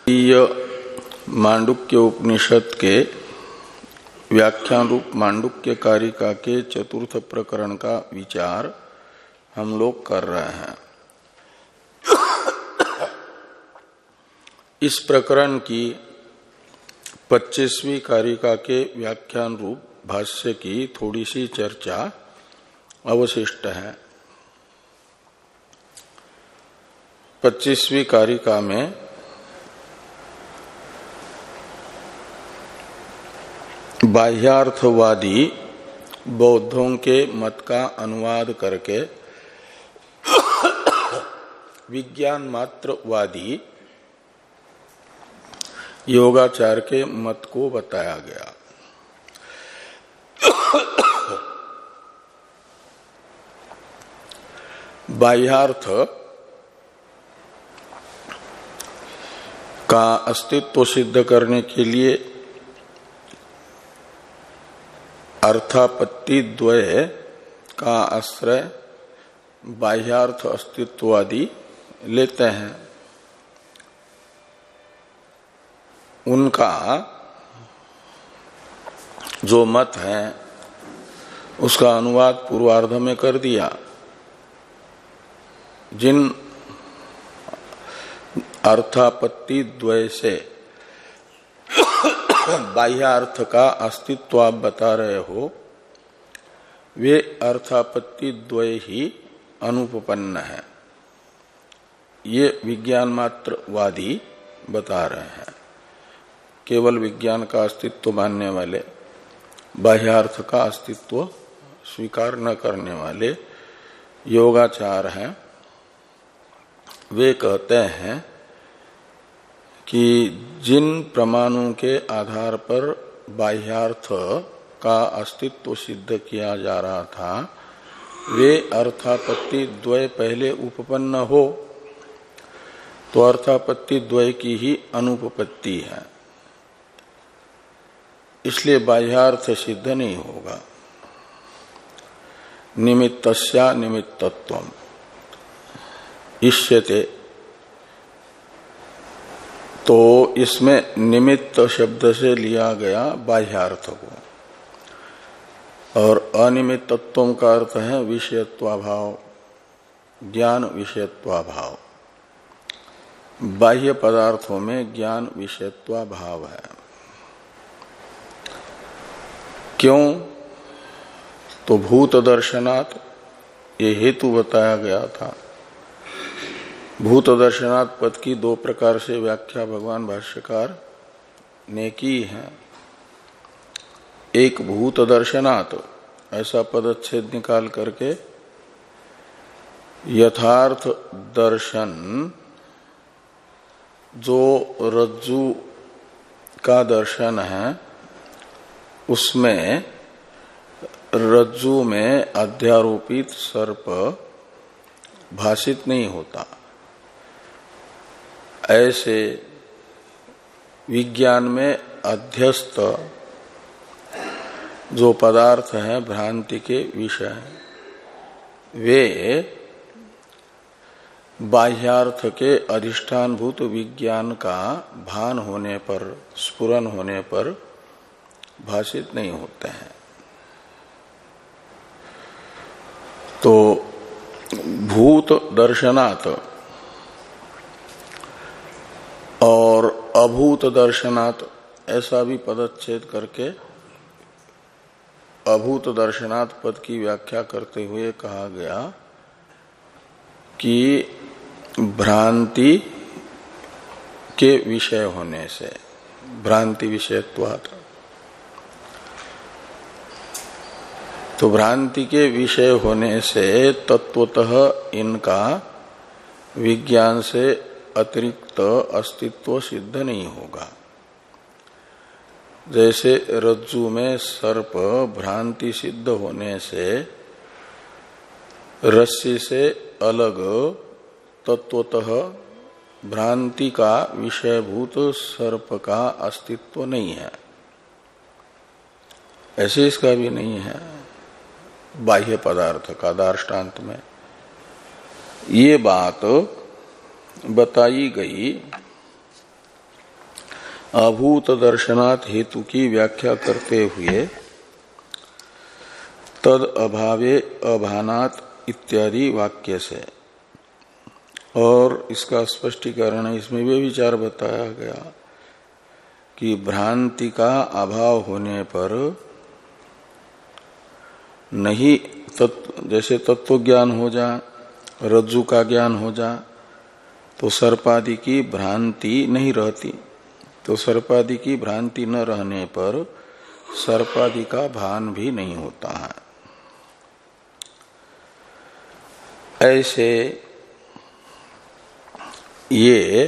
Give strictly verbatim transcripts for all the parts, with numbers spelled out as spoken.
मांडुक्य उपनिषद के व्याख्यान रूप मांडुक्य कारिका के चतुर्थ प्रकरण का विचार हम लोग कर रहे हैं। इस प्रकरण की पच्चीसवीं कारिका के व्याख्यान रूप भाष्य की थोड़ी सी चर्चा अवशिष्ट है। पच्चीसवीं कारिका में बाह्यार्थवादी बौद्धों के मत का अनुवाद करके विज्ञान मात्रवादी योगाचार के मत को बताया गया। बाह्यार्थ का अस्तित्व सिद्ध करने के लिए अर्थापत्ति द्वय का आश्रय बाह्यार्थ अस्तित्ववादी लेते हैं। उनका जो मत है उसका अनुवाद पूर्वार्ध में कर दिया। जिन अर्थापत्ति द्वय से बाह्यार्थ का अस्तित्व आप बता रहे हो, वे अर्थापत्ति द्वय ही अनुपपन्न है। ये विज्ञान मात्रवादी बता रहे हैं। केवल विज्ञान का अस्तित्व मानने वाले, बाह्यार्थ का अस्तित्व स्वीकार न करने वाले योगाचार हैं। वे कहते हैं कि जिन प्रमाणों के आधार पर बाह्यार्थ का अस्तित्व सिद्ध किया जा रहा था, वे अर्थापत्ति द्वय पहले उपपन्न हो तो अर्थापत्ति द्वय की ही अनुपपत्ति है। इसलिए बाह्यार्थ सिद्ध नहीं होगा। निमित्तस्या निमित्तत्वम् इष्यते, तो इसमें निमित्त शब्द से लिया गया बाह्यार्थ को, और अनिमित्तत्व का अर्थ है विषयत्वाभाव, ज्ञान विषयत्वाभाव। बाह्य पदार्थों में ज्ञान विषयत्वाभाव है। क्यों? तो भूत दर्शनात्, ये हेतु बताया गया था। भूत दर्शनात् पद की दो प्रकार से व्याख्या भगवान भाष्यकार ने की है। एक भूत दर्शनात् ऐसा पदच्छेद निकाल करके यथार्थ दर्शन, जो रज्जु का दर्शन है, उसमें रज्जु में अध्यारोपित सर्प भाषित नहीं होता। ऐसे विज्ञान में अध्यस्त जो पदार्थ है भ्रांति के विषय, वे बाह्यार्थ के अधिष्ठानभूत विज्ञान का भान होने पर, स्फुरन होने पर भाषित नहीं होते हैं। तो भूत दर्शनात् और अभूत दर्शनात् ऐसा भी पदच्छेद करके अभूत दर्शनात् पद की व्याख्या करते हुए कहा गया कि भ्रांति के विषय होने से, भ्रांति विषयत्वात्, तो भ्रांति के विषय होने से तत्वतः इनका विज्ञान से अतिरिक्त अस्तित्व सिद्ध नहीं होगा। जैसे रज्जु में सर्प भ्रांति सिद्ध होने से रस्सी से अलग तत्वतः भ्रांति का विषयभूत सर्प का अस्तित्व नहीं है, ऐसे इसका भी नहीं है बाह्य पदार्थ का दार्ष्टान्त में। ये बात बताई गई अभूत दर्शनात् हेतु की व्याख्या करते हुए तद अभावे अभानात् इत्यादि वाक्य से, और इसका स्पष्टीकरण इसमें भी विचार बताया गया कि भ्रांति का अभाव होने पर नहीं तत्व, जैसे तत्व ज्ञान हो जा, रज्जु का ज्ञान हो जा, तो सर्पादि की भ्रांति नहीं रहती। तो सर्पादि की भ्रांति न रहने पर सर्पादि का भान भी नहीं होता है। ऐसे ये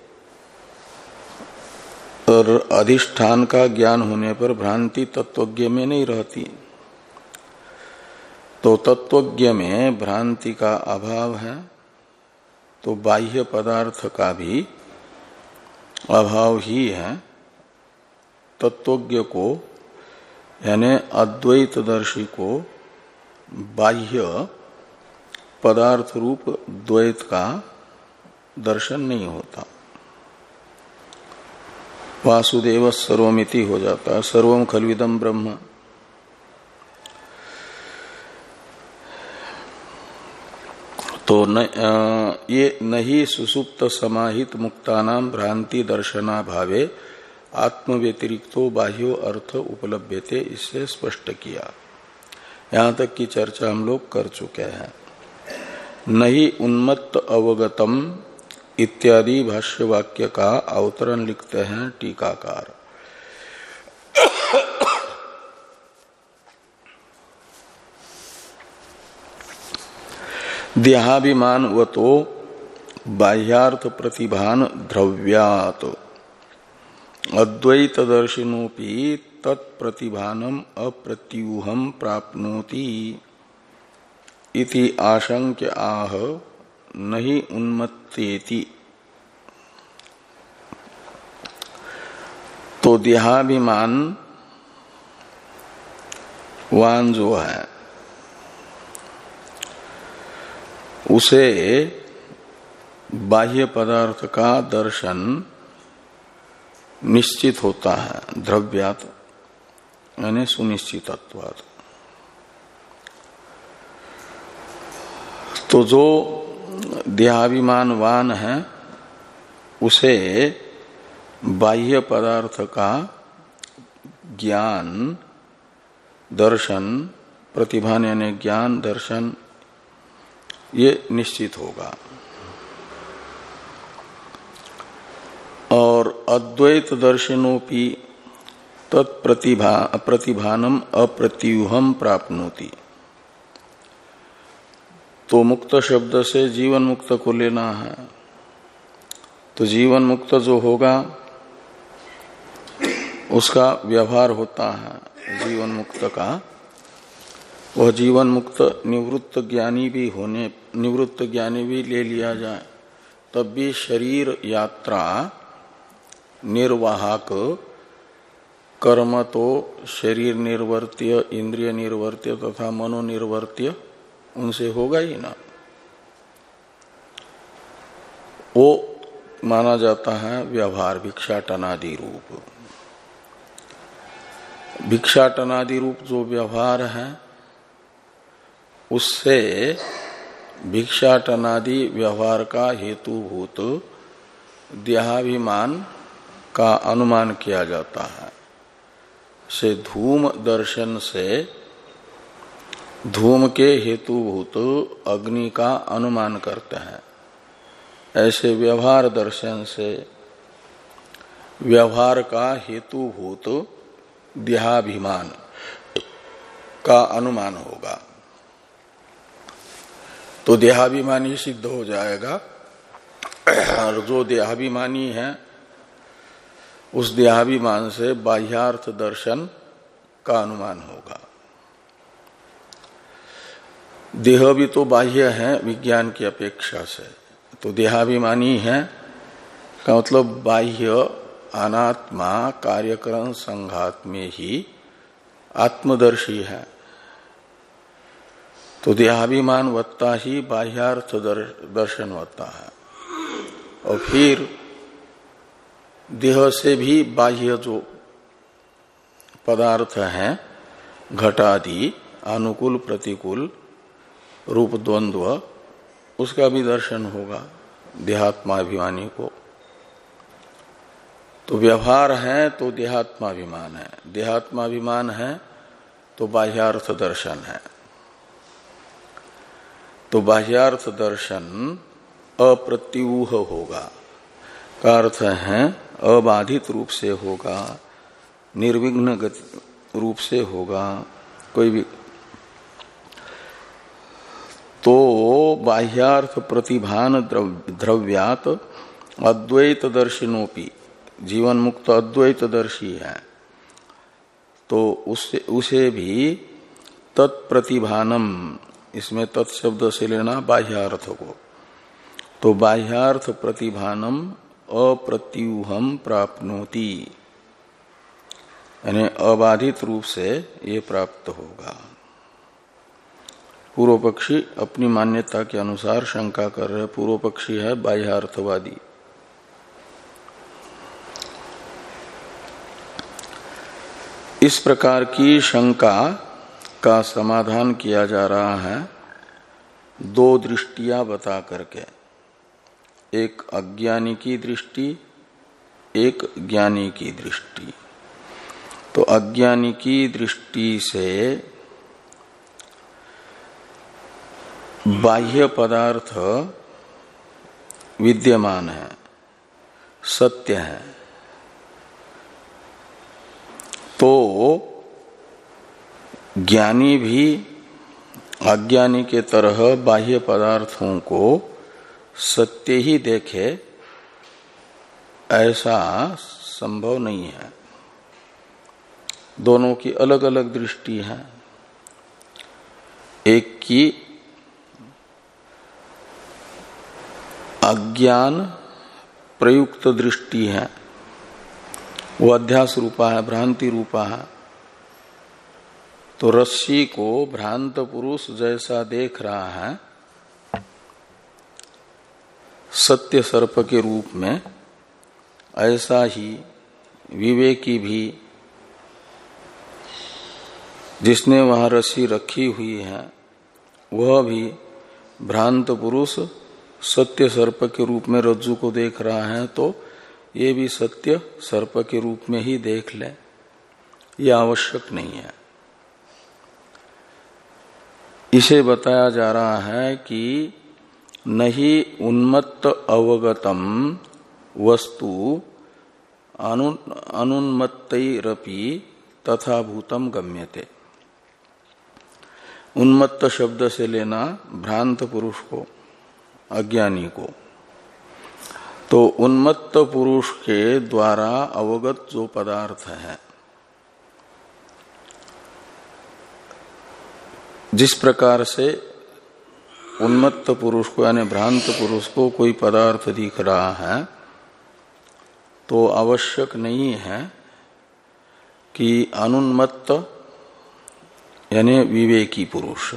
और अधिष्ठान का ज्ञान होने पर भ्रांति तत्वज्ञ में नहीं रहती। तो तत्वज्ञ में भ्रांति का अभाव है, तो बाह्य पदार्थ का भी अभाव ही है। तत्वज्ञ को यानी अद्वैतदर्शी को बाह्य पदार्थ रूप द्वैत का दर्शन नहीं होता। वासुदेव सर्वमिति हो जाता है, सर्वम खल्विदम ब्रह्म। तो न, ये नहीं सुसुप्त समाहित मुक्तानाम भ्रांति दर्शना भावे आत्म व्यतिरिक्तो बाह्यो अर्थ उपलभ्यते, इससे स्पष्ट किया। यहां तक की चर्चा हम लोग कर चुके हैं। नहीं उन्मत्त अवगतम इत्यादि भाष्य वाक्य का अवतरण लिखते हैं टीकाकार। देहाभिमान व तो बाह्यार्थ प्रतिभान द्रव्यात् अद्वैत दर्शिनोपि तत्प्रतिभानम अप्रत्यूहम प्राप्नोति इति आशंक्य आह नहीं उन्मत्तेति। तो देहाभिमान वान जो है उसे बाह्य पदार्थ का दर्शन निश्चित होता है, द्रव्यात् यानी सुनिश्चितत्वात्। तो जो देहाभिमानवान है उसे बाह्य पदार्थ का ज्ञान दर्शन, प्रतिभान यानी ज्ञान दर्शन, ये निश्चित होगा। और अद्वैत दर्शनोपि तत्प्रतिभा प्रतिभानम अप्रत्यूहम प्राप्नोति। तो मुक्त शब्द से जीवन मुक्त को लेना है। तो जीवन मुक्त जो होगा उसका व्यवहार होता है जीवन मुक्त का। वह जीवन मुक्त निवृत्त ज्ञानी भी होने, निवृत्त ज्ञानी भी ले लिया जाए तब भी शरीर यात्रा निर्वाहक कर्म तो शरीर निर्वर्त्य, इंद्रिय निर्वर्त्य तथा मनोनिर्वर्त्य उनसे होगा ही ना। वो माना जाता है व्यवहार भिक्षाटनादि रूप। भिक्षाटनादि रूप जो व्यवहार है उससे भिक्षाटनादि व्यवहार का हेतुभूत देहाभिमान का अनुमान किया जाता है। से धूम दर्शन से धूम के हेतुभूत अग्नि का अनुमान करते हैं। ऐसे व्यवहार दर्शन से व्यवहार का हेतुभूत देहाभिमान का अनुमान होगा। तो देहाभिमानी सिद्ध हो जाएगा। और जो देहाभिमानी है उस देहाभिमान से बाह्यार्थ दर्शन का अनुमान होगा। देह भी तो बाह्य है विज्ञान की अपेक्षा से। तो देहाभिमानी है का मतलब बाह्य अनात्मा कार्यकरण संघात में ही आत्मदर्शी है। तो देहाभिमान वत्ता ही बाह्यार्थ दर्शन वत्ता है। और फिर देह से भी बाह्य जो पदार्थ हैं घटादि अनुकूल प्रतिकूल रूप द्वंद्व, उसका भी दर्शन होगा देहात्माभिमानी को। तो व्यवहार है तो देहात्माभिमान है, देहात्माभिमान है तो बाह्यार्थ दर्शन है। तो बाह्यार्थ दर्शन अप्रत्यूह होगा का अर्थ है अबाधित रूप से होगा, निर्विघ्न गति रूप से होगा। कोई भी तो बाह्यार्थ प्रतिभान द्रव्यात अद्वैत दर्शिनोपि, जीवन मुक्त अद्वैत दर्शी है तो उससे उसे भी तत्प्रतिभानम, इसमें तत्शब्द से लेना बाह्यार्थ को, तो बाह्यार्थ प्रतिभानम अप्रत्यूहम प्राप्नोति, यानी अबाधित रूप से ये प्राप्त होगा। पूर्व पक्षी अपनी मान्यता के अनुसार शंका कर रहे, पूर्व पक्षी है बाह्यार्थवादी। इस प्रकार की शंका का समाधान किया जा रहा है दो दृष्टियां बता करके, एक अज्ञानी की दृष्टि, एक ज्ञानी की दृष्टि। तो अज्ञानी की दृष्टि से बाह्य पदार्थ विद्यमान है, सत्य है, तो ज्ञानी भी अज्ञानी के तरह बाह्य पदार्थों को सत्य ही देखे ऐसा संभव नहीं है। दोनों की अलग अलग दृष्टि है। एक की अज्ञान प्रयुक्त दृष्टि है, वो अध्यास रूपा है, भ्रांति रूपा है। तो रस्सी को भ्रांत पुरुष जैसा देख रहा है सत्य सर्प के रूप में, ऐसा ही विवेकी भी जिसने वहां रस्सी रखी हुई है वह भी भ्रांत पुरुष सत्य सर्प के रूप में रज्जु को देख रहा है, तो ये भी सत्य सर्प के रूप में ही देख ले, ये आवश्यक नहीं है। इसे बताया जा रहा है कि नहीं उन्मत्त अवगतम वस्तु अनु अनुन्मत्तैरपि तथा भूतम गम्यते। उन्मत्त शब्द से लेना भ्रांत पुरुष को, अज्ञानी को। तो उन्मत्त पुरुष के द्वारा अवगत जो पदार्थ है, जिस प्रकार से उन्मत्त पुरुष को यानी भ्रांत पुरुष को कोई पदार्थ दिख रहा है, तो आवश्यक नहीं है कि अनुन्मत्त यानी विवेकी पुरुष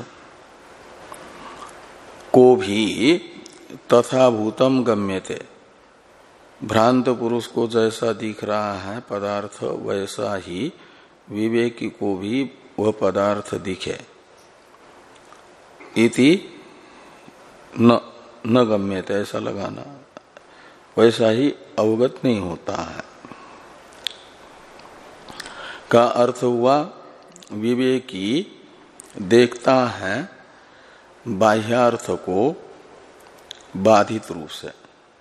को भी तथा भूतम गम्यते, भ्रांत पुरुष को जैसा दिख रहा है पदार्थ वैसा ही विवेकी को भी वह पदार्थ दिखे, इति न न गम्यते, ऐसा लगाना, वैसा ही अवगत नहीं होता है। का अर्थ हुआ विवेकी देखता है बाह्यार्थ को बाधित रूप से,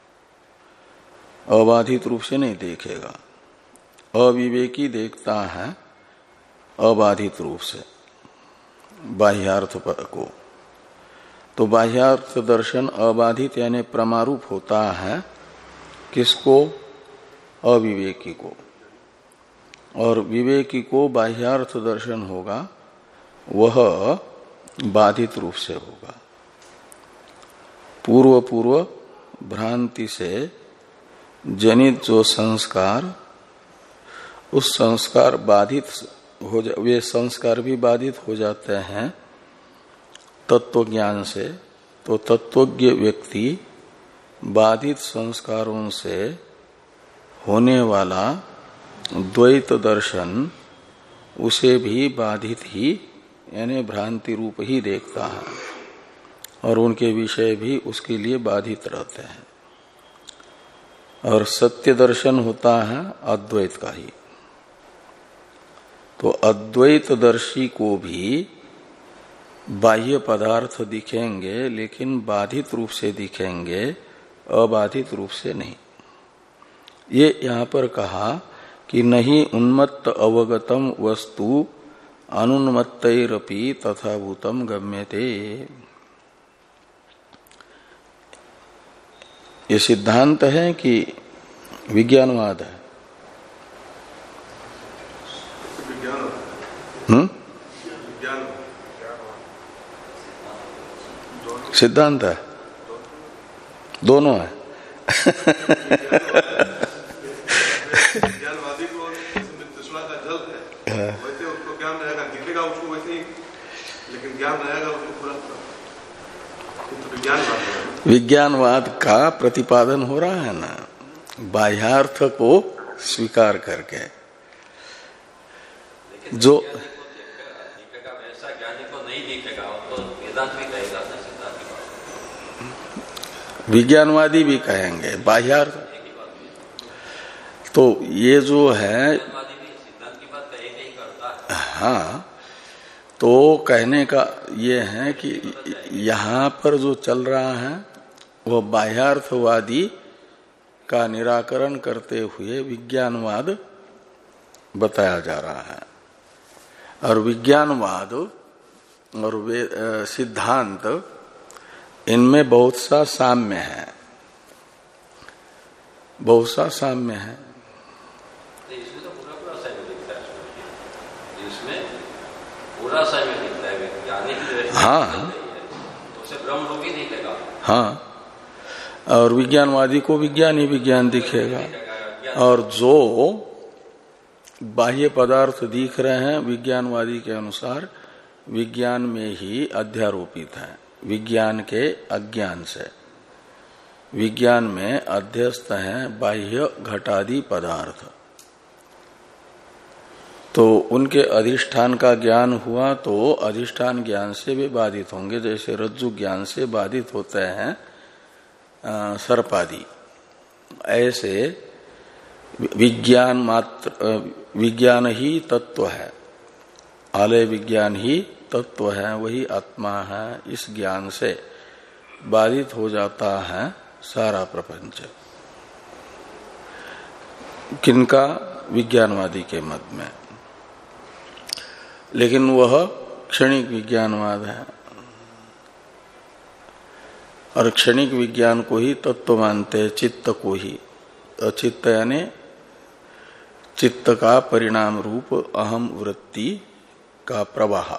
अबाधित रूप से नहीं देखेगा। अविवेकी देखता है अबाधित रूप से बाह्यार्थ को। तो बाह्यार्थ दर्शन अबाधित यानी प्रमारूप होता है किसको? अविवेकी को। और विवेकी को बाह्यार्थ दर्शन होगा वह बाधित रूप से होगा। पूर्व पूर्व भ्रांति से जनित जो संस्कार, उस संस्कार बाधित हो जा, वे संस्कार भी बाधित हो जाते हैं तत्व ज्ञान से। तो तत्वज्ञ व्यक्ति बाधित संस्कारों से होने वाला द्वैत दर्शन उसे भी बाधित ही यानी भ्रांति रूप ही देखता है और उनके विषय भी उसके लिए बाधित रहते हैं। और सत्य दर्शन होता है अद्वैत का ही। तो अद्वैतदर्शी को भी बाह्य पदार्थ दिखेंगे, लेकिन बाधित रूप से दिखेंगे, अबाधित रूप से नहीं। ये यहां पर कहा कि नहीं उन्मत्त अवगतम वस्तु अनुन्मत्तैरपि तथाभूतम गम्यते। ये सिद्धांत है कि विज्ञानवाद है? हम्म सिद्धांत है, दोनों है। ज्ञानवादी को तृष्णा का जल है, वैसे उसको ज्ञान रहेगा, दिखेगा उसको वैसे ही, लेकिन ज्ञान रहेगा उसको पूरा। तो विज्ञानवाद विज्ञानवाद का प्रतिपादन हो रहा है ना, बाह्यार्थ को स्वीकार करके। जो विज्ञानवादी भी कहेंगे बाह्यार्थ। तो ये जो है, हाँ, तो कहने का ये है कि यहाँ पर जो चल रहा है वह बाह्यार्थवादी का निराकरण करते हुए विज्ञानवाद बताया जा रहा है। और विज्ञानवाद और वे सिद्धांत, इनमें बहुत सा साम्य है, बहुत सा साम्य है। इसमें तो पूरा पूरा साम्य दिखता है, इसमें पूरा साम्य दिखता है। विज्ञानी की दृष्टि हाँ, तो उसे ब्रह्म रूप ही दिखेगा। हाँ, और विज्ञानवादी को विज्ञान ही विज्ञान दिखेगा। और जो बाह्य पदार्थ दिख रहे हैं विज्ञानवादी के अनुसार विज्ञान में ही अध्यारोपित है, विज्ञान के अज्ञान से। विज्ञान में अध्यस्त हैं बाह्य घटादि पदार्थ, तो उनके अधिष्ठान का ज्ञान हुआ तो अधिष्ठान ज्ञान से भी बाधित होंगे, जैसे रज्जु ज्ञान से बाधित होते हैं सर्पादि। ऐसे विज्ञान मात्र, विज्ञान ही तत्व है, आलय विज्ञान ही तत्व है, वही आत्मा है। इस ज्ञान से बाधित हो जाता है सारा प्रपंच। किनका? विज्ञानवादी के मत में। लेकिन वह क्षणिक विज्ञानवाद है और क्षणिक विज्ञान को ही तत्व मानते हैं, चित्त को ही। चित्त यानी चित्त का परिणाम रूप अहम वृत्ति का प्रवाह,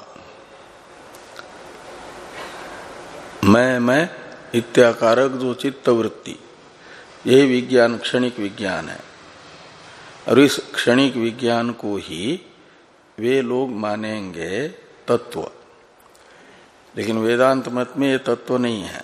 मैं मैं इत्याकारक जो चित्त वृत्ति, यही विज्ञान क्षणिक विज्ञान है। और इस क्षणिक विज्ञान को ही वे लोग मानेंगे तत्व, लेकिन वेदांत मत में ये तत्व नहीं है।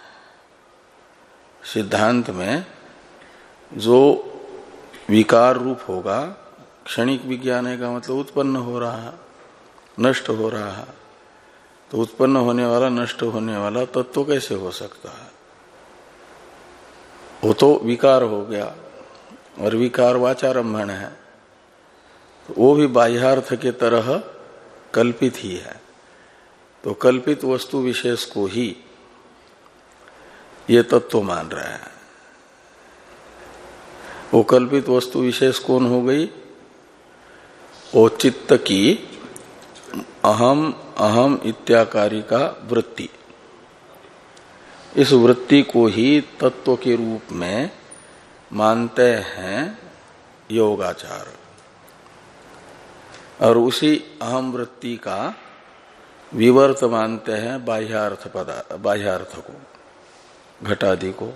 सिद्धांत में जो विकार रूप होगा, क्षणिक विज्ञान है का मतलब उत्पन्न हो रहा, नष्ट हो रहा, तो उत्पन्न होने वाला नष्ट होने वाला तत्व कैसे हो सकता है? वो तो विकार हो गया, और विकार वाचारंभण है, तो वो भी बाह्यार्थ के तरह कल्पित ही है। तो कल्पित वस्तु विशेष को ही ये तत्व मान रहा है। वो कल्पित वस्तु विशेष कौन हो गई? वो चित्त की अहम अहम इत्याकारी का वृत्ति। इस वृत्ति को ही तत्व के रूप में मानते हैं योगाचार, और उसी अहम वृत्ति का विवर्त मानते हैं बाह्यार्थ पदार्थ, बाह्यार्थ को, घटादि को।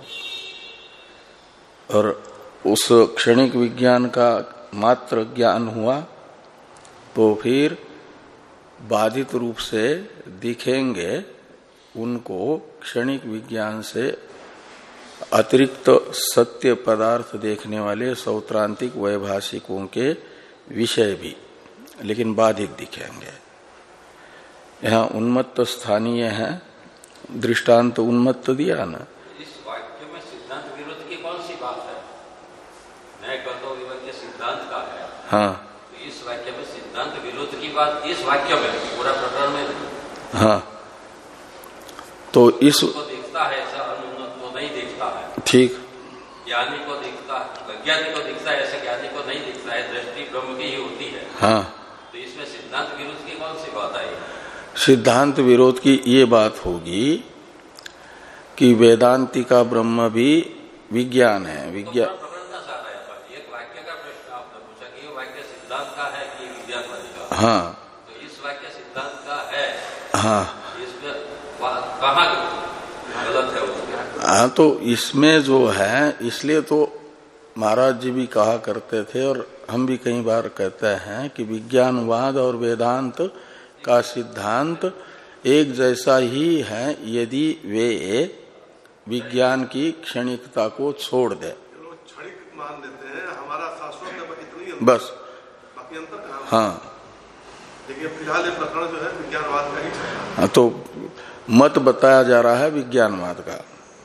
और उस क्षणिक विज्ञान का मात्र ज्ञान हुआ तो फिर बाधित रूप से दिखेंगे उनको क्षणिक विज्ञान से अतिरिक्त सत्य पदार्थ देखने वाले सौत्रांतिक वैभाषिकों के विषय भी, लेकिन बाधिक दिखेंगे। यहाँ उन्मत्त स्थानीय है, दृष्टांत उन्मत्त दिया ना। इस वाक्य में सिद्धांत विरोध की कौन सी बात है? मैं कहता हूँ वाक्य सिद्धांत का है। हाँ, तो इस वाक्य में सिद्धांत विरोध की बात इस वाक्य में, पूरा प्रकरण में नहीं। हाँ, तो इस को दिखता है ऐसा, अनुन्नत को नहीं दिखता है। ठीक, ज्ञानी को दिखता है, अज्ञानी को दिखता है, ऐसे ज्ञानी को नहीं दिखता है। दृष्टि ब्रह्म की ही होती है। हाँ, तो इसमें सिद्धांत विरोध की कौन सी बात आई? सिद्धांत विरोध की ये बात होगी कि वेदांति का ब्रह्म भी विज्ञान है। विज्ञान तो एक वाक्य का प्रश्न आपने पूछा कि ये वाक्य सिद्धांत का है कि विज्ञानवादी का? हाँ, तो इस वाक्य सिद्धांत का है। हाँ, इसमें कहाँ गलत है उसमें? हाँ, तो इसमें जो है, इसलिए तो महाराज जी भी कहा करते थे और हम भी कई बार कहते हैं कि विज्ञानवाद और वेदांत का सिद्धांत एक जैसा ही है यदि वे विज्ञान की क्षणिकता को छोड़ दे। क्षणिक मान लेते हैं, हमारा शाश्वत इतनी बस, बाकी अंतर कहाँ? हाँ, देखिए फिलहाल ये प्रकरण जो है विज्ञानवाद का ही है। हाँ, तो मत बताया जा रहा है विज्ञानवाद का।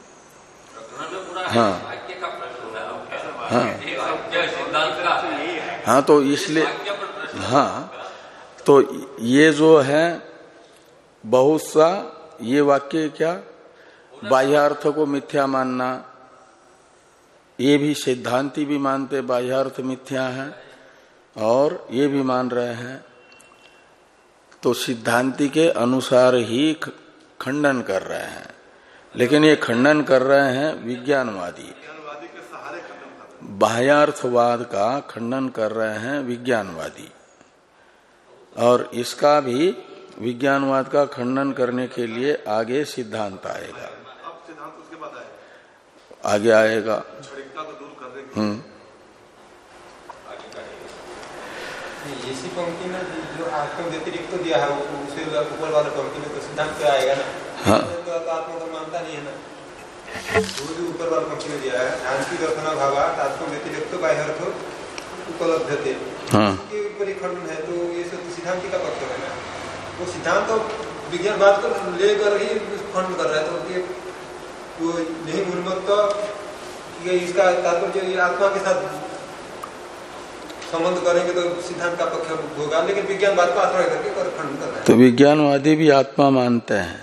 हाँ, वाक्य का प्रश्न है। हाँ, वाक्य सिद्धांत का है। हाँ, तो इसलिए हाँ, तो ये जो है बहुत सा ये वाक्य क्या, बाह्यार्थ को मिथ्या मानना, ये भी सिद्धांती भी मानते बाह्यार्थ मिथ्या है और ये भी मान रहे हैं। तो सिद्धांति के अनुसार ही खंडन कर रहे हैं, लेकिन ये खंडन कर रहे हैं विज्ञानवादी। बाह्यार्थवाद का खंडन कर रहे हैं विज्ञानवादी, और इसका भी विज्ञानवाद का खंडन करने के लिए आगे सिद्धांत आएगा। अब सिद्धांत उसके बाद आएगा, आगे आएगा। क्षणिकता को दूर करने के हम्म इसी पंक्ति में जो आत्म व्यतिरिक्त तो दिया है, उसे ऊपर वाले पंक्ति में तो सिद्धांत पे आएगा ना। हाँ, तो आत्मा को मानता नहीं है ना, वो जो ऊपर वाले पंक्ति में दिया है, ध्यान की दर्शन भावा आत्म व्यतिरिक्त तो बाह्य अर्थ उपलब्ध थे। हाँ, इसके ऊपर ही खंडन है, तो ये सब सिद्धांत का पक्ष है ना। वो सिद्धांत तो विज्ञानवाद को लेकर ही खंडन कर रहा है, तो ये वो नहीं उन्मत्त इसका तात्पर्य आत्मा के साथ संबंध करेंगे तो सिद्धांत का पक्ष होगा, लेकिन विज्ञानवाद को आश्रय करके खंडन कर रहा है। तो विज्ञानवादी भी आत्मा मानते हैं,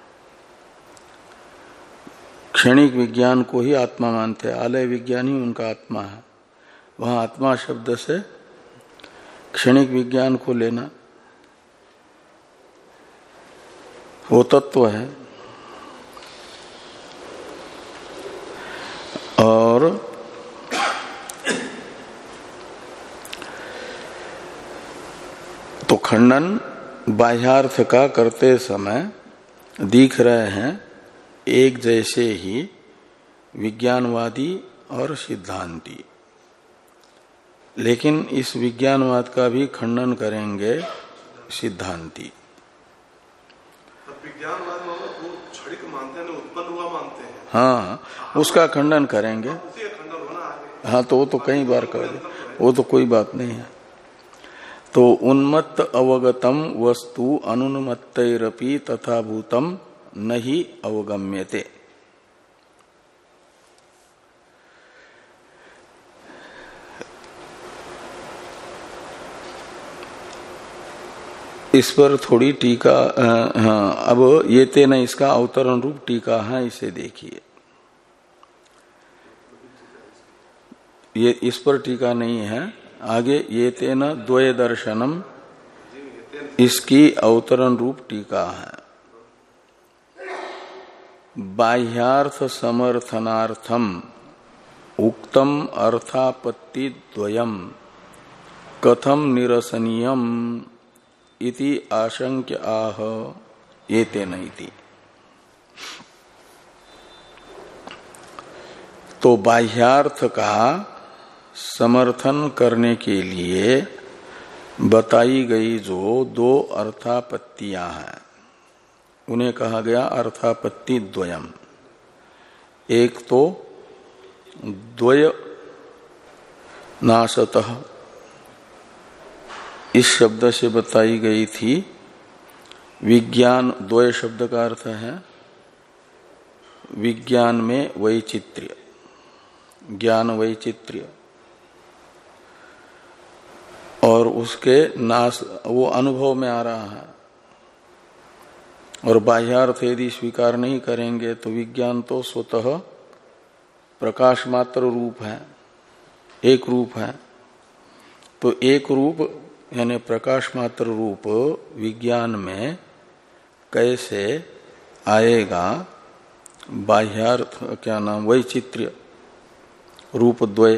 क्षणिक विज्ञान को ही आत्मा मानते हैं। आलय विज्ञान ही उनका आत्मा है। वहां आत्मा शब्द से क्षणिक विज्ञान को लेना वो तत्व है। और तो खंडन बाह्यार्थ का करते समय दिख रहे हैं एक जैसे ही विज्ञानवादी और सिद्धांती, लेकिन इस विज्ञानवाद का भी खंडन करेंगे सिद्धांती। विज्ञानवाद में वो क्षणिक मानते हैं, उत्पन्न हुआ मानते हैं। हाँ, उसका खंडन करेंगे। उसी का खंडन होना आगे। हाँ, तो वो तो कई बार कर, वो तो कोई बात नहीं है। तो उन्मत्त अवगतम वस्तु अनुन्मत्तैरपि तथा भूतम नहीं अवगम्यते। इस पर थोड़ी टीका, हाँ, अब ये तेना इसका अवतरण रूप टीका है, इसे देखिए। ये इस पर टीका नहीं है, आगे ये तेना द्वय दर्शनम, इसकी अवतरण रूप टीका है। बाह्यार्थ समर्थनार्थम उक्तम अर्थापत्ति द्वयम कथम निरसनीयम इति आशंक्य आह एतेन इति। तो बाह्यार्थ का समर्थन करने के लिए बताई गई जो दो अर्थापत्तियां हैं, उन्हें कहा गया अर्थापत्ति द्वयम। एक तो द्वय नाशतः इस शब्द से बताई गई थी विज्ञान। द्वय शब्द का अर्थ है विज्ञान में वैचित्र्य, ज्ञान वैचित्र्य, और उसके नाश वो अनुभव में आ रहा है। और बाह्यार्थ यदि स्वीकार नहीं करेंगे तो विज्ञान तो स्वतः प्रकाश मात्र रूप है, एक रूप है। तो एक रूप यानी प्रकाश मात्र रूप विज्ञान में कैसे आएगा बाह्यार्थ क्या नाम वैचित्र्य रूप द्वय,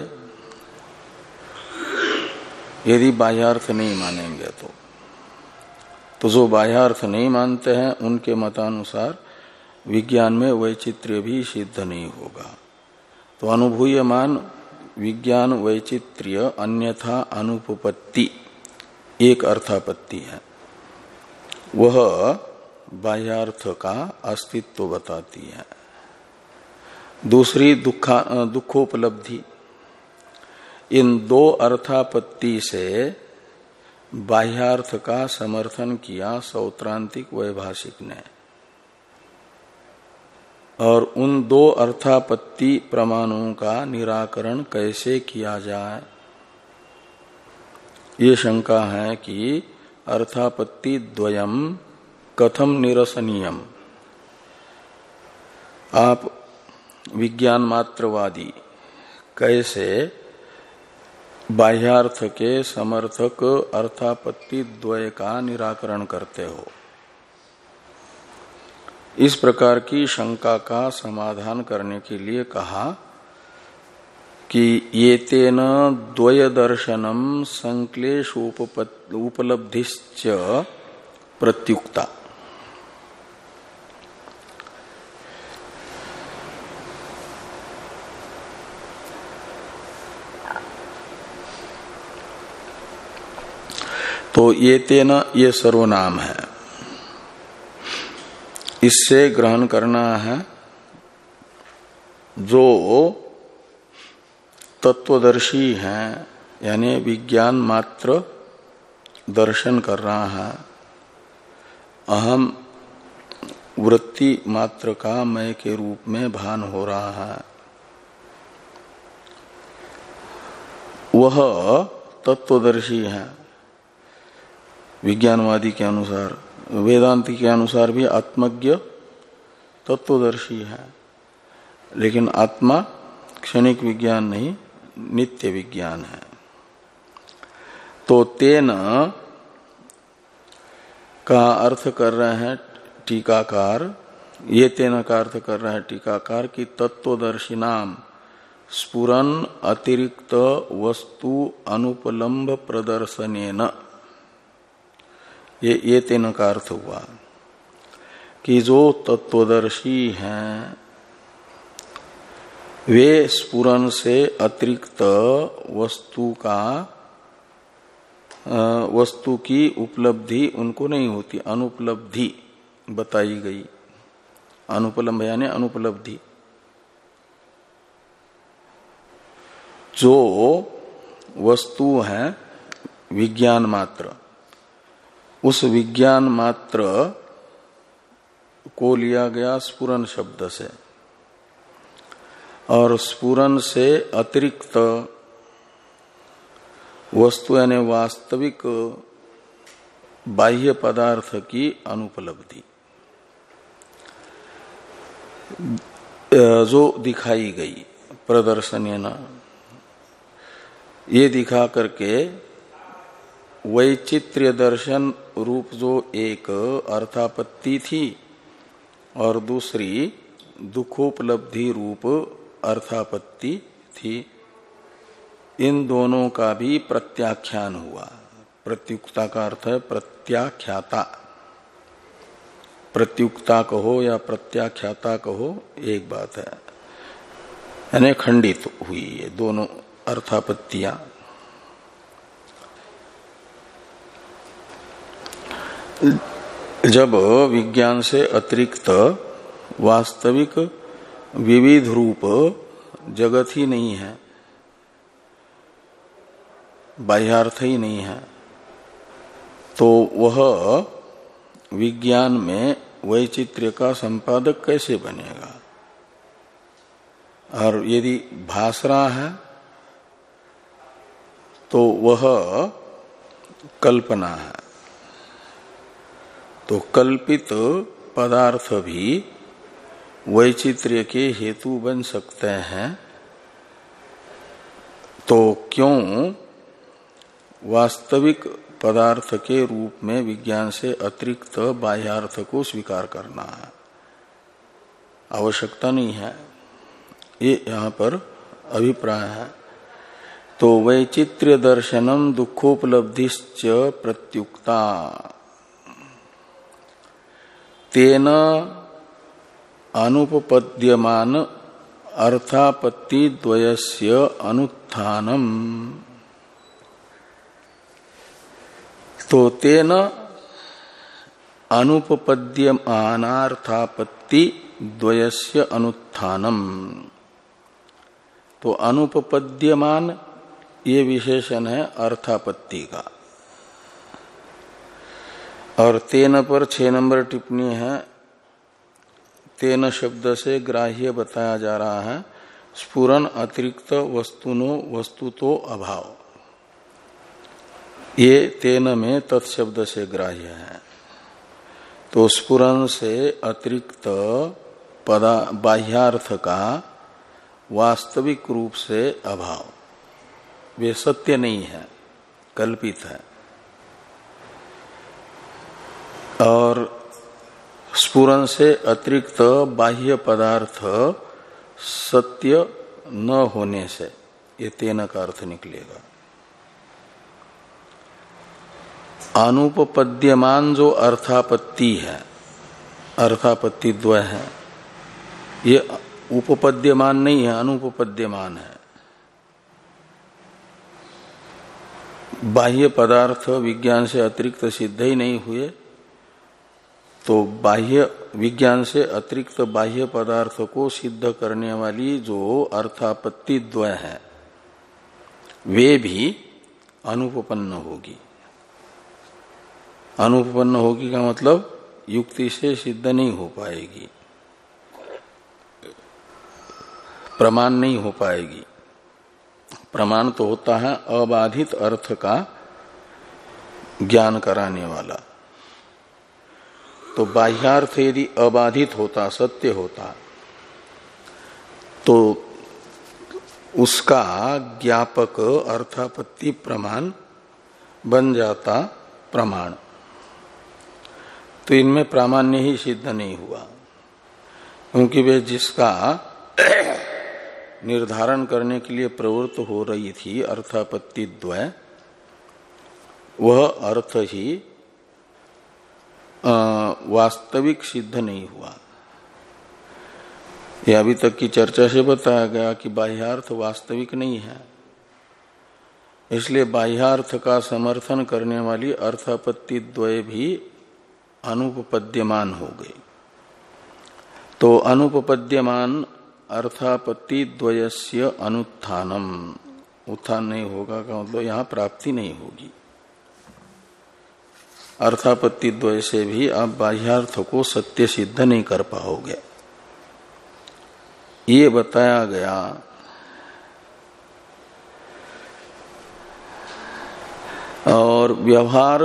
यदि बाह्यार्थ नहीं मानेंगे तो तो जो बाह्यार्थ नहीं मानते हैं उनके मतानुसार विज्ञान में वैचित्र्य भी सिद्ध नहीं होगा। तो अनुभूयमान विज्ञान वैचित्र्य अन्यथा अनुपपत्ति एक अर्थापत्ति है, वह बाह्यार्थ का अस्तित्व बताती है। दूसरी दुखा दुखोपलब्धि। इन दो अर्थापत्ति से बाह्यार्थ का समर्थन किया सौत्रांतिक वैभाषिक ने, और उन दो अर्थापत्ति प्रमाणों का निराकरण कैसे किया जाए, ये शंका है कि अर्थापत्ति द्वयम कथम निरसनीयम। आप विज्ञान मात्रवादी कैसे बाह्यार्थ के समर्थक अर्थापत्ति द्वय का निराकरण करते हो। इस प्रकार की शंका का समाधान करने के लिए कहा कि ये तेन द्वय दर्शनम संक्लेश उपलब्धिश्च प्रत्युक्ता। तो ये तेना ये सर्वनाम है, इससे ग्रहण करना है जो तत्वदर्शी हैं, यानी विज्ञान मात्र दर्शन कर रहा है, अहम वृत्ति मात्र का मैं के रूप में भान हो रहा है, वह तत्वदर्शी है विज्ञानवादी के अनुसार। वेदांति के अनुसार भी आत्मज्ञ तत्वदर्शी है, लेकिन आत्मा क्षणिक विज्ञान नहीं, नित्य विज्ञान है। तो तेन का अर्थ कर रहे हैं टीकाकार, ये तेन का अर्थ कर रहे हैं टीकाकार कि तत्वदर्शिनाम स्फुरन अतिरिक्त वस्तु अनुपलम्भ प्रदर्शनेन, ये ये तेन का अर्थ हुआ कि जो तत्वदर्शी हैं वे स्फुरन से अतिरिक्त वस्तु का वस्तु की उपलब्धि उनको नहीं होती, अनुपलब्धि बताई गई। अनुपलम्भ यानी अनुपलब्धि। जो वस्तु है विज्ञान मात्र, उस विज्ञान मात्र को लिया गया स्फुरन शब्द से, और स्फुरन से अतिरिक्त वस्तु यानी वास्तविक बाह्य पदार्थ की अनुपलब्धि जो दिखाई गई प्रदर्शनेन, ये दिखा करके वैचित्र्य दर्शन रूप जो एक अर्थापत्ति थी और दूसरी दुखोपलब्धि रूप अर्थापत्ति थी, इन दोनों का भी प्रत्याख्यान हुआ। प्रत्युक्ता का अर्थ है प्रत्याख्याता। प्रत्युक्ता कहो या प्रत्याख्याता कहो एक बात है, यानी खंडित हुई ये दोनों अर्थापत्तियां। जब विज्ञान से अतिरिक्त वास्तविक विविध रूप जगत ही नहीं है, बाह्यार्थ ही नहीं है, तो वह विज्ञान में वैचित्र्य का संपादक कैसे बनेगा? और यदि भास रहा है तो वह कल्पना है। तो कल्पित पदार्थ भी वैचित्र्य के हेतु बन सकते हैं, तो क्यों वास्तविक पदार्थ के रूप में विज्ञान से अतिरिक्त बाह्यार्थ को स्वीकार करना है? आवश्यकता नहीं है, ये यहाँ पर अभिप्राय है। तो वैचित्र्य दर्शनम दुखोपलब्धिश्च प्रत्युक्ता तेन अनुपपद्यमान अर्थापत्ति द्वयस्य अनुत्थानम। तो तेन अनुपपद्यमानार्थापत्ति द्वयस्य अनुत्थानम। तो अनुपपद्यमान ये विशेषण है अर्थापत्ति का, और तेन पर छह नंबर टिप्पणी है। तेन शब्द से ग्राह्य बताया जा रहा है स्फुरन अतिरिक्त वस्तुनो वस्तुतो अभाव, ये तेन में तत्शब्द से ग्राह्य है। तो स्फुरन से अतिरिक्त पदा बाह्यार्थ का वास्तविक रूप से अभाव, वे सत्य नहीं है, कल्पित है। और स्फुरन से अतिरिक्त बाह्य पदार्थ सत्य न होने से ये तेन का अर्थ निकलेगा। अनुपपद्यमान जो अर्थापत्ति है, अर्थापत्ति द्वय है, ये उपपद्यमान नहीं है, अनुपपद्यमान है। बाह्य पदार्थ विज्ञान से अतिरिक्त सिद्ध ही नहीं हुए, तो बाह्य विज्ञान से अतिरिक्त बाह्य पदार्थ को सिद्ध करने वाली जो अर्थापत्ति द्वय है वे भी अनुपपन्न होगी। अनुपपन्न होगी का मतलब युक्ति से सिद्ध नहीं हो पाएगी, प्रमाण नहीं हो पाएगी। प्रमाण तो होता है अबाधित अर्थ का ज्ञान कराने वाला। तो बाह्यार्थ यदि अबाधित होता, सत्य होता, तो उसका ज्ञापक अर्थापत्ति प्रमाण बन जाता प्रमाण। तो इनमें प्रामाण्य ही सिद्ध नहीं हुआ, क्योंकि वे जिसका निर्धारण करने के लिए प्रवृत्त हो रही थी अर्थापत्ति द्वय, वह अर्थ ही वास्तविक सिद्ध नहीं हुआ। यह अभी तक की चर्चा से बताया गया कि बाह्यार्थ वास्तविक नहीं है, इसलिए बाह्यार्थ का समर्थन करने वाली अर्थापत्ति द्वय भी अनुपपद्यमान हो गई। तो अनुपपद्यमान अर्थापत्ति द्वयस्य अनुत्थानम, उत्थान नहीं होगा का मतलब यहां प्राप्ति नहीं होगी। अर्थापत्ति द्वय से भी आप बाह्यार्थ को सत्य सिद्ध नहीं कर पाओगे, ये बताया गया। और व्यवहार,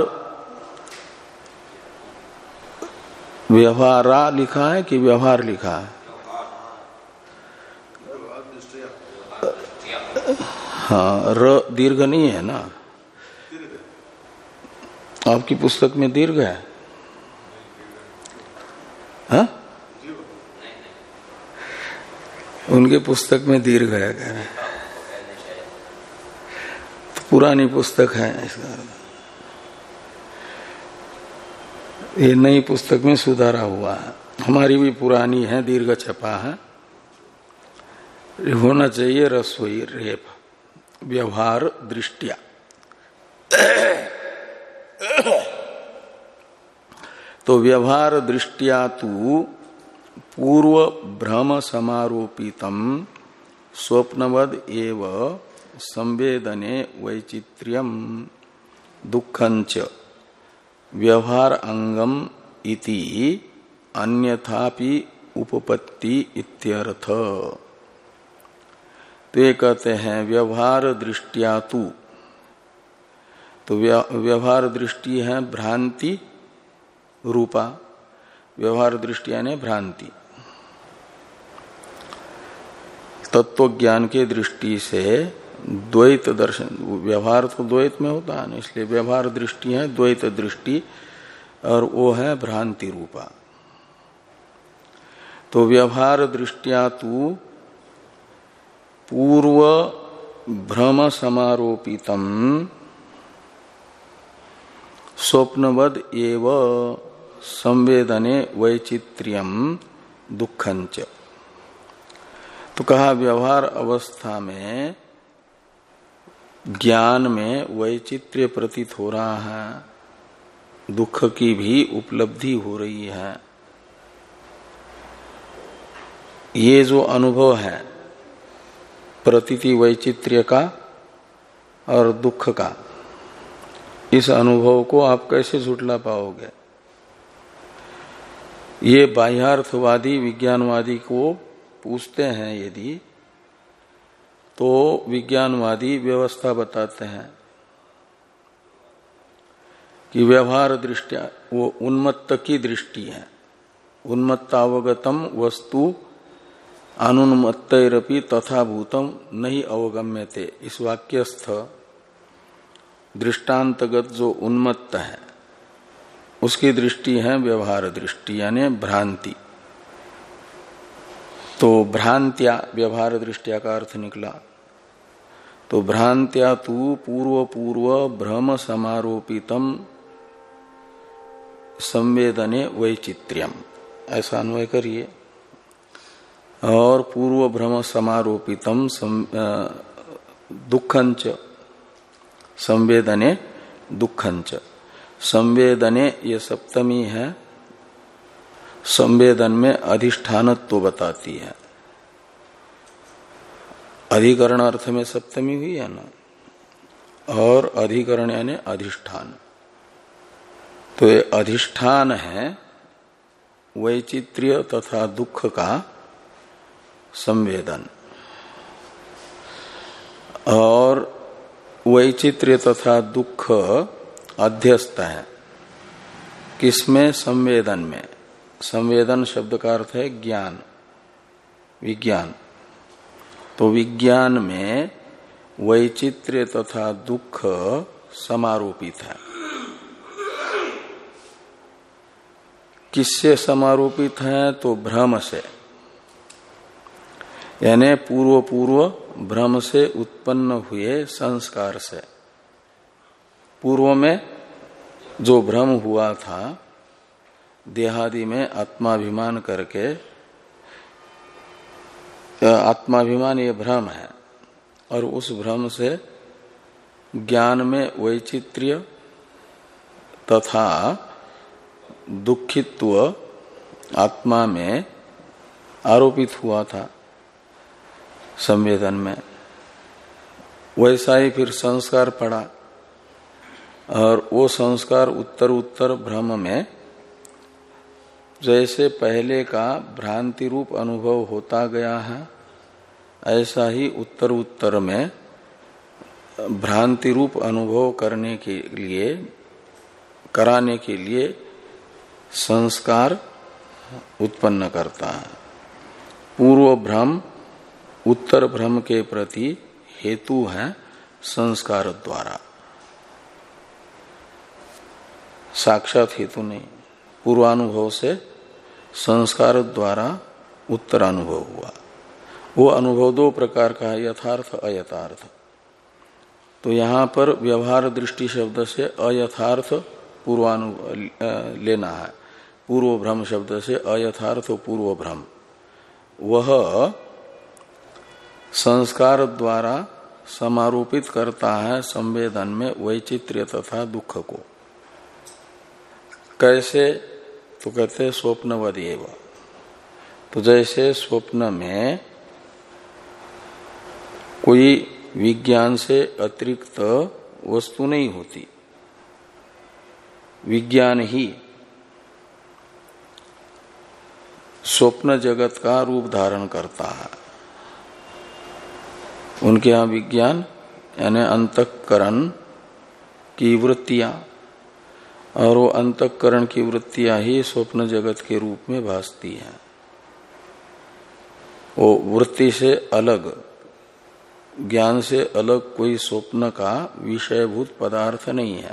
व्यवहारा लिखा है कि व्यवहार लिखा है? हाँ, र दीर्घ नहीं है ना? आपकी पुस्तक में दीर्घ है? हाँ? उनके पुस्तक में दीर्घ है, तो पुरानी पुस्तक है इसका। ये नई पुस्तक में सुधारा हुआ है, हमारी भी पुरानी है, दीर्घ छपा है। होना चाहिए रसोई रेप, व्यवहार दृष्टिया। तो व्यवहार दृष्टिया तू पूर्व भ्रम समारोपितम स्वप्नवद एव संवेदने वैचित्र्यम दुःखंच व्यवहार अंगम इति अन्यथापि उपपत्ति इत्यर्थ। तो ये कहते हैं व्यवहार दृष्टिया तु, तो व्यवहार दृष्टि है भ्रांति रूपा, व्यवहार दृष्टि यानी भ्रांति। तत्व ज्ञान के दृष्टि से द्वैत दर्शन, व्यवहार तो द्वैत में होता है, इसलिए व्यवहार दृष्टि है द्वैत दृष्टि, और वो है भ्रांति रूपा। तो व्यवहार दृष्टिया तु पूर्व भ्रम समारोपितम स्वप्नवद एव संवेदने वैचित्र्यम दुःखंच। तो कहा व्यवहार अवस्था में ज्ञान में वैचित्र्य प्रतीत हो रहा है, दुख की भी उपलब्धि हो रही है। ये जो अनुभव है प्रतीति वैचित्र्य का और दुख का, इस अनुभव को आप कैसे झुटला पाओगे? ये बाह्यार्थवादी विज्ञानवादी को पूछते हैं यदि, तो विज्ञानवादी व्यवस्था बताते हैं कि व्यवहार दृष्टिया वो उन्मत्त की दृष्टि है। उन्मत्तावगतम वस्तु अनुन्मत्तैरपि तथा भूतम नहीं अवगम्यते, इस वाक्यस्थ दृष्टांतगत जो उन्मत्त है उसकी दृष्टि है व्यवहार दृष्टि यानी भ्रांति। तो भ्रांत्या व्यवहार दृष्टिया का अर्थ निकला। तो भ्रांत्या तु पूर्व पूर्व भ्रम समारोपितम संवेदने वैचित्र्यम, ऐसा अन्वय करिए। और पूर्व भ्रम समारोपितम दुःखंच संवेदने दुःखंच। संवेदने ये सप्तमी है, संवेदन में अधिष्ठानत्व बताती है। अधिकरण अर्थ में सप्तमी हुई है ना, और अधिकरण यानी अधिष्ठान। तो ये अधिष्ठान है वैचित्र्य तथा दुख का संवेदन, और वैचित्र्य तथा दुख अध्यस्त है किसमें? संवेदन में। संवेदन शब्द का अर्थ है ज्ञान, विज्ञान। तो विज्ञान में वैचित्र्य तथा दुख समारोपित है। किससे समारोपित है? तो भ्रम से, यानी पूर्व पूर्व भ्रम से उत्पन्न हुए संस्कार से। पूर्व में जो भ्रम हुआ था, देहादि में आत्माभिमान करके, आत्माभिमान ये भ्रम है, और उस भ्रम से ज्ञान में वैचित्र्य तथा दुखित्व आत्मा में आरोपित हुआ था संवेदन में। वैसा ही फिर संस्कार पड़ा, और वो संस्कार उत्तर उत्तर भ्रम में जैसे पहले का भ्रांति रूप अनुभव होता गया है, ऐसा ही उत्तर उत्तर में भ्रांति रूप अनुभव करने के लिए, कराने के लिए संस्कार उत्पन्न करता है। पूर्व भ्रम उत्तर भ्रम के प्रति हेतु है संस्कार द्वारा, साक्षात हेतु नहीं। पूर्वानुभव से संस्कार द्वारा उत्तर अनुभव हुआ। वो अनुभव दो प्रकार का है, यथार्थ अयथार्थ। तो यहां पर व्यवहार दृष्टि शब्द से अयथार्थ पूर्वानुभव लेना है, पूर्व भ्रम शब्द से अयथार्थ पूर्व भ्रम। वह संस्कार द्वारा समारोपित करता है संवेदन में वैचित्र्य तथा दुख को। कैसे? तो कहते स्वप्नवदेव, तो जैसे स्वप्न में कोई विज्ञान से अतिरिक्त वस्तु नहीं होती, विज्ञान ही स्वप्न जगत का रूप धारण करता है। उनके यहां विज्ञान यानी अंतःकरण की वृत्तियां, और वो अंतःकरण की वृत्तियां ही स्वप्न जगत के रूप में भासती हैं। वो वृत्ति से अलग, ज्ञान से अलग कोई स्वप्न का विषयभूत पदार्थ नहीं है,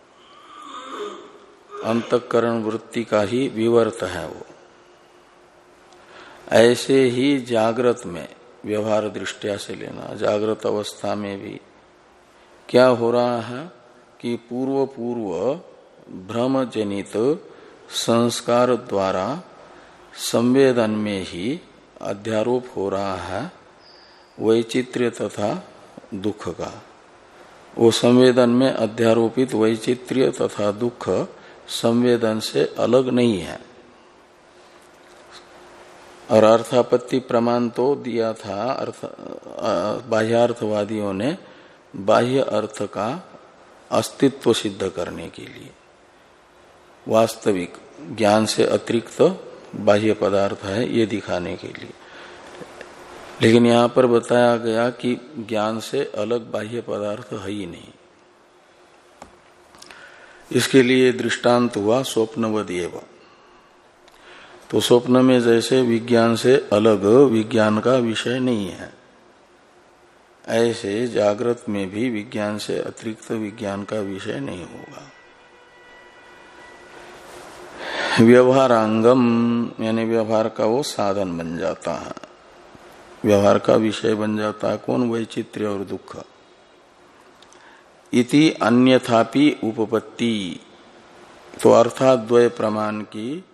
अंतःकरण वृत्ति का ही विवर्त है वो। ऐसे ही जागृत में व्यवहार दृष्टिया से लेना, जागृत अवस्था में भी क्या हो रहा है कि पूर्व पूर्व भ्रम जनित संस्कार द्वारा संवेदन में ही अध्यारोप हो रहा है वैचित्र्य तथा दुख का। वो संवेदन में अध्यारोपित वैचित्र्य तथा दुख संवेदन से अलग नहीं है। और अर्थापत्ति प्रमाण तो दिया था अर्थ, बाह्यार्थवादियों ने बाह्य अर्थ का अस्तित्व सिद्ध करने के लिए, वास्तविक ज्ञान से अतिरिक्त बाह्य पदार्थ है ये दिखाने के लिए। लेकिन यहां पर बताया गया कि ज्ञान से अलग बाह्य पदार्थ है ही नहीं। इसके लिए दृष्टांत हुआ स्वप्नवद एव। तो स्वप्न में जैसे विज्ञान से अलग विज्ञान का विषय नहीं है, ऐसे जागृत में भी विज्ञान से अतिरिक्त विज्ञान का विषय नहीं होगा। व्यवहारांगम यानी व्यवहार का वो साधन बन जाता है, व्यवहार का विषय बन जाता है। कौन? वैचित्र्य और दुख। इति अन्यथापि उपपत्ति, तो अर्थात द्वय प्रमाण की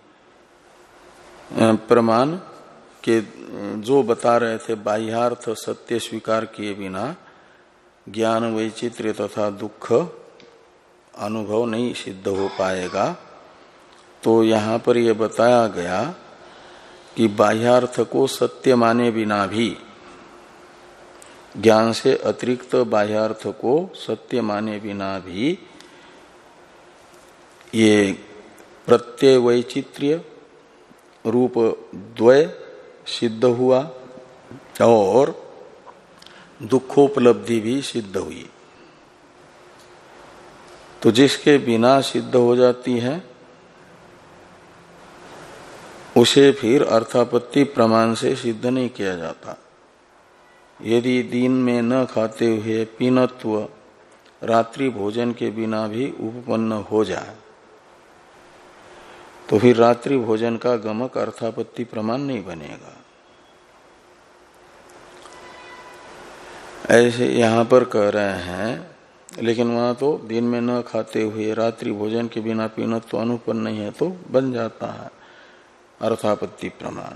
प्रमाण के जो बता रहे थे बाह्यार्थ सत्य स्वीकार किए बिना ज्ञान वैचित्र्य तथा दुख अनुभव नहीं सिद्ध हो पाएगा। तो यहां पर यह बताया गया कि बाह्यार्थ को सत्य माने बिना भी, ज्ञान से अतिरिक्त बाह्यार्थ को सत्य माने बिना भी ये प्रत्यय वैचित्र्य रूप द्वय सिद्ध हुआ और दुखोपलब्धि भी सिद्ध हुई। तो जिसके बिना सिद्ध हो जाती है उसे फिर अर्थापत्ति प्रमाण से सिद्ध नहीं किया जाता। यदि दिन में न खाते हुए पीनत्व रात्रि भोजन के बिना भी उपपन्न हो जाए तो फिर रात्रि भोजन का गमक अर्थापत्ति प्रमाण नहीं बनेगा। ऐसे यहां पर कह रहे हैं, लेकिन वहां तो दिन में न खाते हुए रात्रि भोजन के बिना पीनत्व अनुपन्न नहीं है तो बन जाता है अर्थापत्ति प्रमाण।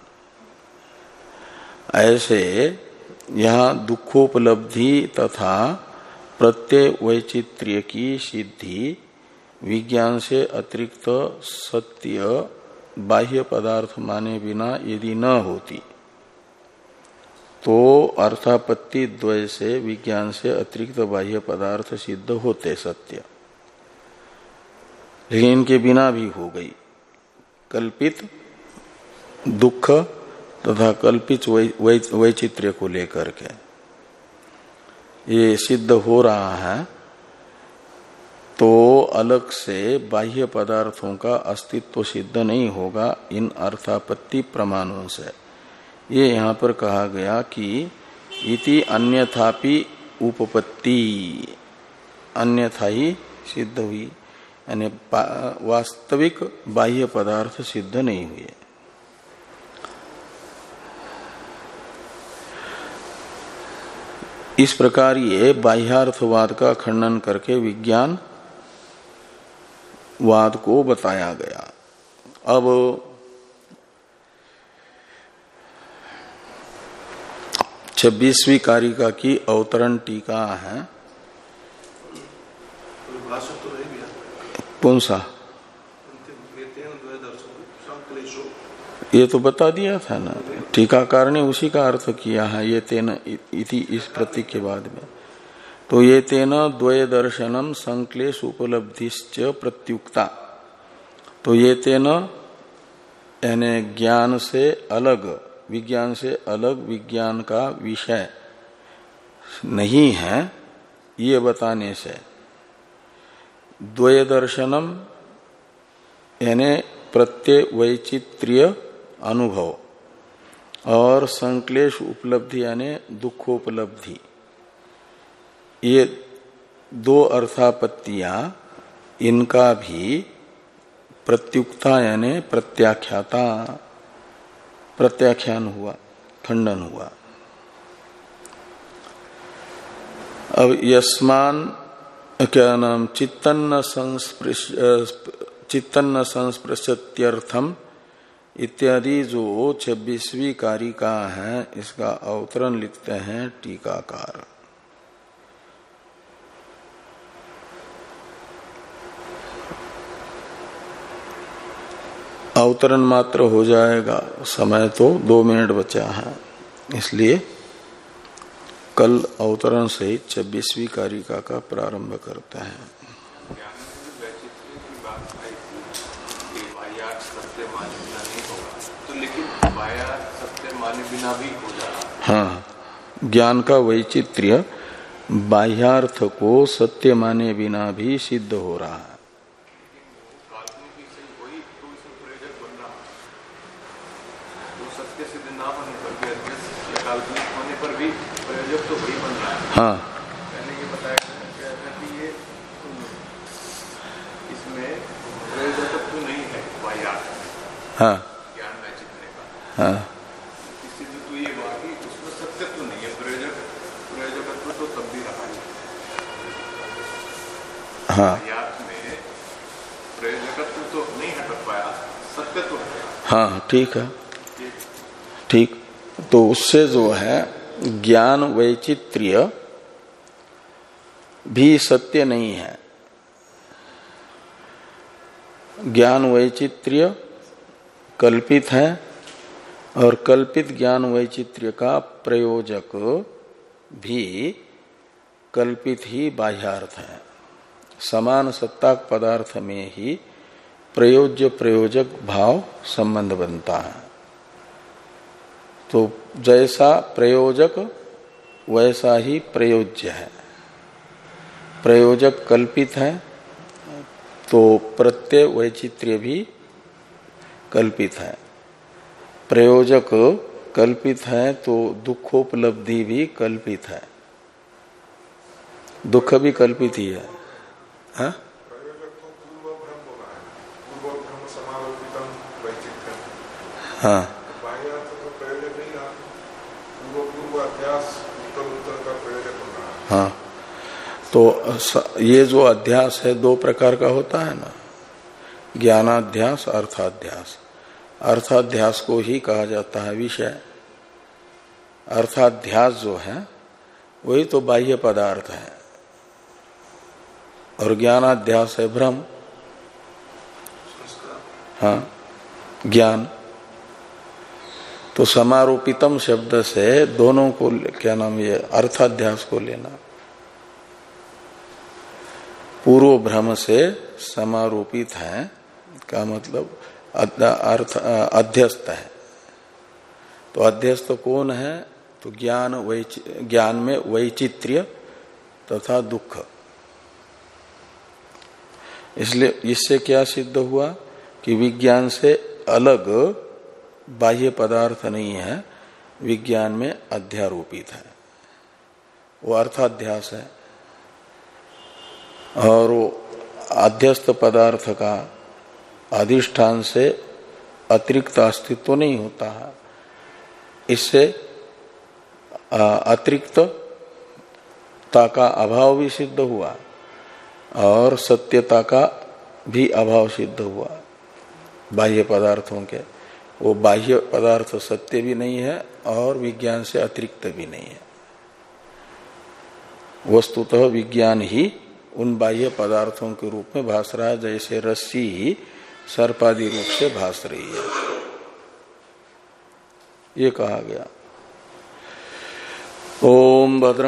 ऐसे यहां दुखोपलब्धि तथा प्रत्यय वैचित्र्य की सिद्धि विज्ञान से अतिरिक्त सत्य बाह्य पदार्थ माने बिना यदि न होती तो अर्थापत्ति द्वय से विज्ञान से अतिरिक्त बाह्य पदार्थ सिद्ध होते सत्य, लेकिन इनके बिना भी हो गई। कल्पित दुख तथा कल्पित वैचित्र्य को लेकर के ये सिद्ध हो रहा है, तो अलग से बाह्य पदार्थों का अस्तित्व सिद्ध नहीं होगा इन अर्थापत्ति प्रमाणों से। ये यहाँ पर कहा गया कि इति अन्यथापि उपपत्ति, अन्यथा ही सिद्ध हुई, यानी वास्तविक बाह्य पदार्थ सिद्ध नहीं हुए। इस प्रकार ये बाह्यार्थवाद का खंडन करके विज्ञान वाद को बताया गया। अब छब्बीसवीं कारिका की अवतरण टीका है। कौन सा? ये तो बता दिया था ना, टीकाकार ने उसी का अर्थ किया है ये तेन इति इस प्रतीक के बाद में। तो ये तेन द्वय दर्शनम संक्लेश उपलब्धिश्च प्रत्युक्ता। तो ये तेन यानी ज्ञान से अलग, विज्ञान से अलग विज्ञान का विषय नहीं है ये बताने से, द्वय दर्शनम यानी प्रत्यय वैचित्र्य अनुभव और संक्लेश उपलब्धि यानी दुखोपलब्धि, ये दो अर्थापत्तियां, इनका भी प्रत्युक्ता यानी प्रत्याख्याता, प्रत्याख्यान हुआ, खंडन हुआ। अब यस्मान क्या नाम चित्तन्न संस्पृश चित्तन्न संस्पृश्यत्यर्थम इत्यादि जो छब्बीसवीं कारिका है, इसका अवतरण लिखते हैं टीकाकार। अवतरण मात्र हो जाएगा, समय तो दो मिनट बचा है, इसलिए कल अवतरण सहित छब्बीसवीं कारिका का प्रारंभ करते हैं। तो लेकिन सत्य माने बिना भी हो जाए। हाँ, ज्ञान का वैचित्र्य बाह्यार्थ को सत्य माने बिना भी सिद्ध हो रहा है। हाँ, पहले ये बताया गया था कि ये इसमें प्रयोजकत्व नहीं है वाह्यार्थ, हाँ, ज्ञान में चितने का। हाँ, इसलिए तो ये बात कि उसमें सत्यत्व नहीं है, प्रयोजक प्रयोजकत्व तो तब भी रहा है। हाँ, वाह्यार्थ में प्रयोजकत्व तो नहीं हट पाया, सत्यत्व है। हाँ, ठीक है, ठीक। तो उससे जो है ज्ञान वैचित्र्य भी सत्य नहीं है। ज्ञान वैचित्र्य कल्पित है और कल्पित ज्ञान वैचित्र्य का प्रयोजक भी कल्पित ही बाह्यार्थ है। समान सत्ताक पदार्थ में ही प्रयोज्य प्रयोजक भाव संबंध बनता है। तो जैसा प्रयोजक वैसा ही प्रयोज्य है। प्रयोजक कल्पित है तो प्रत्यय वैचित्र्य भी कल्पित है। प्रयोजक कल्पित है तो दुखोपलब्धि भी कल्पित है। दुख भी कल्पित ही है। हाँ? हाँ, हाँ, तो ये जो अध्यास है दो प्रकार का होता है ना, ज्ञानाध्यास, अर्थाध्यास। अर्थाध्यास को ही कहा जाता है विषय। अर्थाध्यास जो है वही तो बाह्य पदार्थ है और ज्ञानाध्यास है भ्रम। हाँ, ज्ञान। तो समारोपितम शब्द से दोनों को क्या नाम, ये अर्थाध्यास को लेना। पूर्व भ्रम से समारोपित है का मतलब अर्थ अध्यस्त है। तो अध्यस्त कौन है? तो ज्ञान ज्ञान में वैचित्र्य तथा दुख। इसलिए इससे क्या सिद्ध हुआ कि विज्ञान से अलग बाह्य पदार्थ नहीं है, विज्ञान में अध्यारोपित है, वो अर्थाध्यास है। और वो अध्यस्त पदार्थ का अधिष्ठान से अतिरिक्त अस्तित्व तो नहीं होता है। इससे अतिरिक्तता का अभाव भी सिद्ध हुआ और सत्यता का भी अभाव सिद्ध हुआ बाह्य पदार्थों के। वो बाह्य पदार्थ सत्य भी नहीं है और विज्ञान से अतिरिक्त भी नहीं है। वस्तुतः विज्ञान ही उन बाह्य पदार्थों के रूप में भास रहा है, जैसे रस्सी ही सर्पादि रूप से भास रही है। ये कहा गया। ओम भद्रं